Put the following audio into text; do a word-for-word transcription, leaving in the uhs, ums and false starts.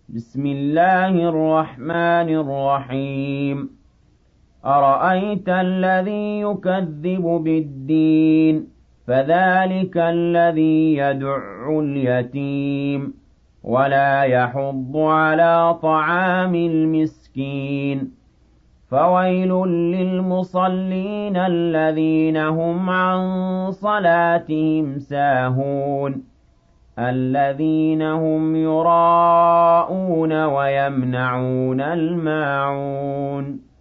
بسم الله الرحمن الرحيم أرأيت الذي يكذب بالدين فذلك الذي يدع اليتيم ولا يحض على طعام المسكين فويل للمصلين الذين هم عن صلاتهم ساهون الذين هم يراءون ويمنعون الماعون